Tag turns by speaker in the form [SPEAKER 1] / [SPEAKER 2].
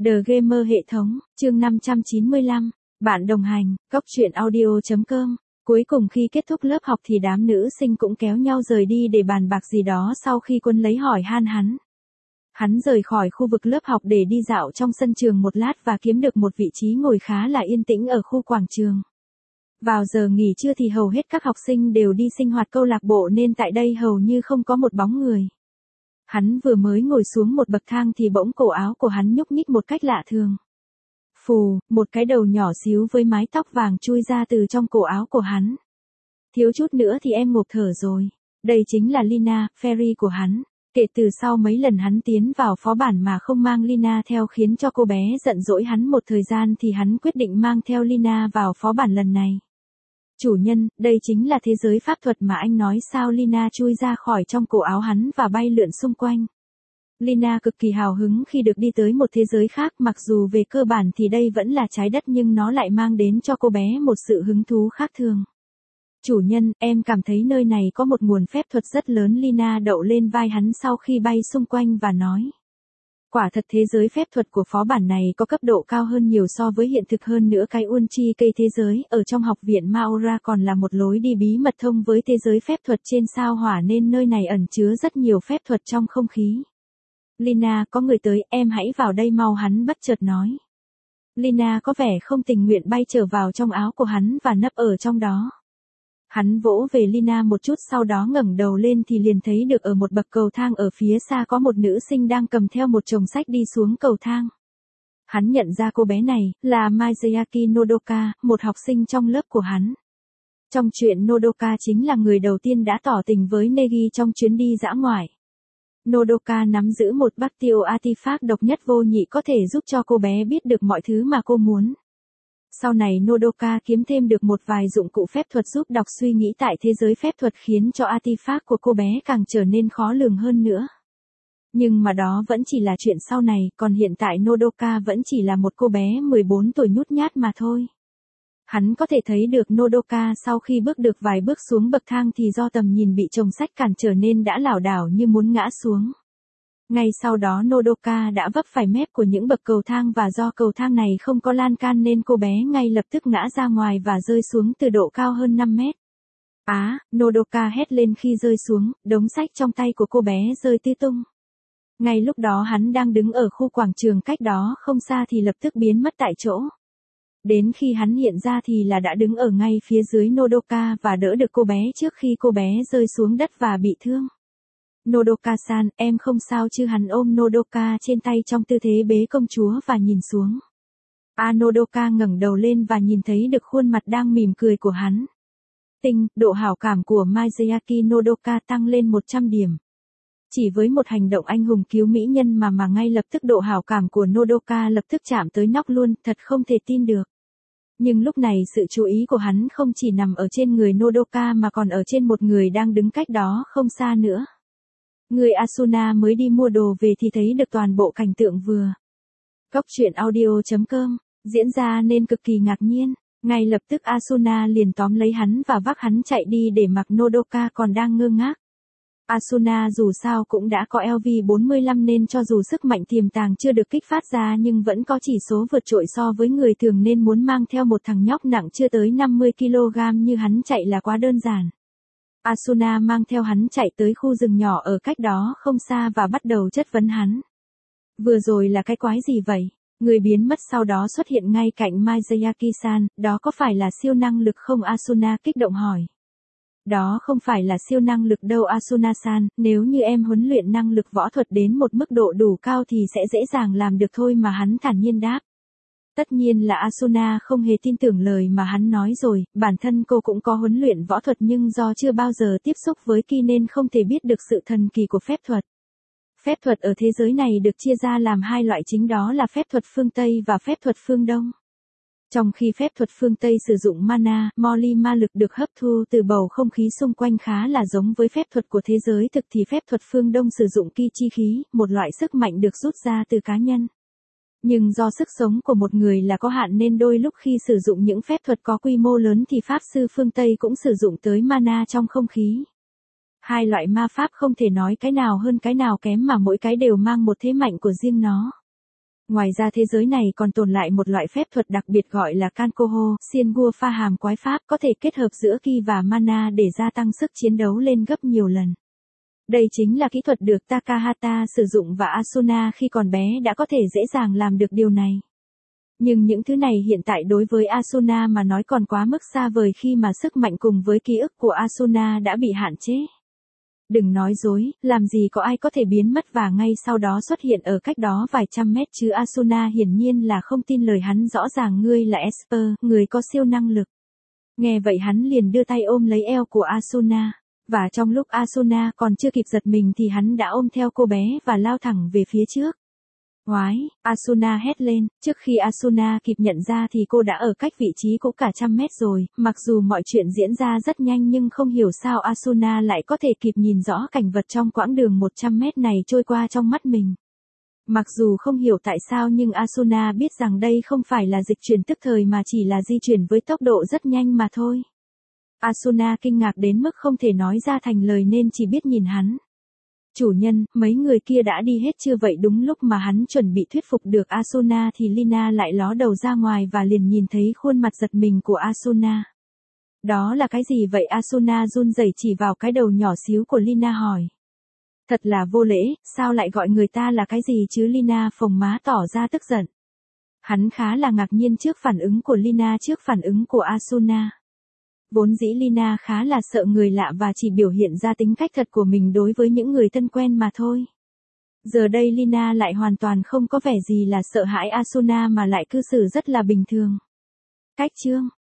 [SPEAKER 1] The Gamer hệ thống, chương 595, bạn đồng hành, Cốc truyện audio.com. Cuối cùng khi kết thúc lớp học thì đám nữ sinh cũng kéo nhau rời đi để bàn bạc gì đó sau khi Quân lấy hỏi han hắn. Hắn rời khỏi khu vực lớp học để đi dạo trong sân trường một lát và kiếm được một vị trí ngồi khá là yên tĩnh ở khu quảng trường. Vào giờ nghỉ trưa thì hầu hết các học sinh đều đi sinh hoạt câu lạc bộ nên tại đây hầu như không có một bóng người. Hắn vừa mới ngồi xuống một bậc thang thì bỗng cổ áo của hắn nhúc nhích một cách lạ thường. Phù, một cái đầu nhỏ xíu với mái tóc vàng chui ra từ trong cổ áo của hắn. Thiếu chút nữa thì em ngộp thở rồi. Đây chính là Lina, fairy của hắn. Kể từ sau mấy lần hắn tiến vào phó bản mà không mang Lina theo khiến cho cô bé giận dỗi hắn một thời gian thì hắn quyết định mang theo Lina vào phó bản lần này. Chủ nhân, đây chính là thế giới pháp thuật mà anh nói sao? Lina chui ra khỏi trong cổ áo hắn và bay lượn xung quanh. Lina cực kỳ hào hứng khi được đi tới một thế giới khác, mặc dù về cơ bản thì đây vẫn là trái đất nhưng nó lại mang đến cho cô bé một sự hứng thú khác thường. Chủ nhân, em cảm thấy nơi này có một nguồn phép thuật rất lớn. Lina đậu lên vai hắn sau khi bay xung quanh và nói. Quả thật thế giới phép thuật của phó bản này có cấp độ cao hơn nhiều so với hiện thực, hơn nữa cái Unchi cây thế giới ở trong học viện Maora còn là một lối đi bí mật thông với thế giới phép thuật trên sao hỏa nên nơi này ẩn chứa rất nhiều phép thuật trong không khí. Lina, có người tới, em hãy vào đây mau, hắn bất chợt nói. Lina có vẻ không tình nguyện bay trở vào trong áo của hắn và nấp ở trong đó. Hắn vỗ về Lina một chút sau đó ngẩng đầu lên thì liền thấy được ở một bậc cầu thang ở phía xa có một nữ sinh đang cầm theo một chồng sách đi xuống cầu thang. Hắn nhận ra cô bé này là Mayayaki Nodoka, một học sinh trong lớp của hắn. Trong chuyện Nodoka chính là người đầu tiên đã tỏ tình với Negi trong chuyến đi dã ngoại. Nodoka nắm giữ một Bactio artifact độc nhất vô nhị có thể giúp cho cô bé biết được mọi thứ mà cô muốn. Sau này Nodoka kiếm thêm được một vài dụng cụ phép thuật giúp đọc suy nghĩ tại thế giới phép thuật khiến cho artifact của cô bé càng trở nên khó lường hơn nữa. Nhưng mà đó vẫn chỉ là chuyện sau này, còn hiện tại Nodoka vẫn chỉ là một cô bé 14 tuổi nhút nhát mà thôi. Hắn có thể thấy được Nodoka sau khi bước được vài bước xuống bậc thang thì do tầm nhìn bị chồng sách cản trở nên đã lảo đảo như muốn ngã xuống. Ngay sau đó Nodoka đã vấp phải mép của những bậc cầu thang và do cầu thang này không có lan can nên cô bé ngay lập tức ngã ra ngoài và rơi xuống từ độ cao hơn 5 mét. Nodoka hét lên khi rơi xuống, đống sách trong tay của cô bé rơi tứ tung. Ngay lúc đó hắn đang đứng ở khu quảng trường cách đó không xa thì lập tức biến mất tại chỗ. Đến khi hắn hiện ra thì là đã đứng ở ngay phía dưới Nodoka và đỡ được cô bé trước khi cô bé rơi xuống đất và bị thương. Nodoka-san, em không sao chứ? Hắn ôm Nodoka trên tay trong tư thế bế công chúa và nhìn xuống. Nodoka ngẩng đầu lên và nhìn thấy được khuôn mặt đang mỉm cười của hắn. Độ hảo cảm của Mayayaki Nodoka tăng lên 100 điểm. Chỉ với một hành động anh hùng cứu mỹ nhân mà ngay lập tức độ hảo cảm của Nodoka lập tức chạm tới nóc luôn, thật không thể tin được. Nhưng lúc này sự chú ý của hắn không chỉ nằm ở trên người Nodoka mà còn ở trên một người đang đứng cách đó không xa nữa. Người Asuna mới đi mua đồ về thì thấy được toàn bộ cảnh tượng vừa. Cốc truyện audio.com diễn ra nên cực kỳ ngạc nhiên. Ngay lập tức Asuna liền tóm lấy hắn và vác hắn chạy đi để mặc Nodoka còn đang ngơ ngác. Asuna dù sao cũng đã có LV45 nên cho dù sức mạnh tiềm tàng chưa được kích phát ra nhưng vẫn có chỉ số vượt trội so với người thường nên muốn mang theo một thằng nhóc nặng chưa tới 50kg như hắn chạy là quá đơn giản. Asuna mang theo hắn chạy tới khu rừng nhỏ ở cách đó không xa và bắt đầu chất vấn hắn. Vừa rồi là cái quái gì vậy? Người biến mất sau đó xuất hiện ngay cạnh Mayayaki-san, đó có phải là siêu năng lực không? Asuna kích động hỏi. Đó không phải là siêu năng lực đâu Asuna-san, nếu như em huấn luyện năng lực võ thuật đến một mức độ đủ cao thì sẽ dễ dàng làm được thôi mà, hắn thản nhiên đáp. Tất nhiên là Asuna không hề tin tưởng lời mà hắn nói rồi, bản thân cô cũng có huấn luyện võ thuật nhưng do chưa bao giờ tiếp xúc với Ki nên không thể biết được sự thần kỳ của phép thuật. Phép thuật ở thế giới này được chia ra làm hai loại chính, đó là phép thuật phương Tây và phép thuật phương Đông. Trong khi phép thuật phương Tây sử dụng mana, Moli ma lực được hấp thu từ bầu không khí xung quanh khá là giống với phép thuật của thế giới thực thì phép thuật phương Đông sử dụng Ki chi khí, một loại sức mạnh được rút ra từ cá nhân. Nhưng do sức sống của một người là có hạn nên đôi lúc khi sử dụng những phép thuật có quy mô lớn thì pháp sư phương Tây cũng sử dụng tới mana trong không khí. Hai loại ma pháp không thể nói cái nào hơn cái nào kém mà mỗi cái đều mang một thế mạnh của riêng nó. Ngoài ra thế giới này còn tồn lại một loại phép thuật đặc biệt gọi là Kankoho, xiên gua pha hàm quái pháp có thể kết hợp giữa ki và mana để gia tăng sức chiến đấu lên gấp nhiều lần. Đây chính là kỹ thuật được Takahata sử dụng và Asuna khi còn bé đã có thể dễ dàng làm được điều này. Nhưng những thứ này hiện tại đối với Asuna mà nói còn quá mức xa vời khi mà sức mạnh cùng với ký ức của Asuna đã bị hạn chế. Đừng nói dối, làm gì có ai có thể biến mất và ngay sau đó xuất hiện ở cách đó vài trăm mét chứ Asuna hiển nhiên là không tin lời hắn, rõ ràng ngươi là Esper, người có siêu năng lực. Nghe vậy hắn liền đưa tay ôm lấy eo của Asuna. Và trong lúc Asuna còn chưa kịp giật mình thì hắn đã ôm theo cô bé và lao thẳng về phía trước. Oái, Asuna hét lên, trước khi Asuna kịp nhận ra thì cô đã ở cách vị trí cũ cả trăm mét rồi, mặc dù mọi chuyện diễn ra rất nhanh nhưng không hiểu sao Asuna lại có thể kịp nhìn rõ cảnh vật trong quãng đường 100 mét này trôi qua trong mắt mình. Mặc dù không hiểu tại sao nhưng Asuna biết rằng đây không phải là dịch chuyển tức thời mà chỉ là di chuyển với tốc độ rất nhanh mà thôi. Asuna kinh ngạc đến mức không thể nói ra thành lời nên chỉ biết nhìn hắn. Chủ nhân, mấy người kia đã đi hết chưa? Vậy đúng lúc mà hắn chuẩn bị thuyết phục được Asuna thì Lina lại ló đầu ra ngoài và liền nhìn thấy khuôn mặt giật mình của Asuna. Đó là cái gì vậy? Asuna run rẩy chỉ vào cái đầu nhỏ xíu của Lina hỏi. Thật là vô lễ, sao lại gọi người ta là cái gì chứ? Lina phồng má tỏ ra tức giận. Hắn khá là ngạc nhiên trước phản ứng của Lina trước phản ứng của Asuna. Vốn dĩ Lina khá là sợ người lạ và chỉ biểu hiện ra tính cách thật của mình đối với những người thân quen mà thôi. Giờ đây Lina lại hoàn toàn không có vẻ gì là sợ hãi Asuna mà lại cư xử rất là bình thường. Cách chương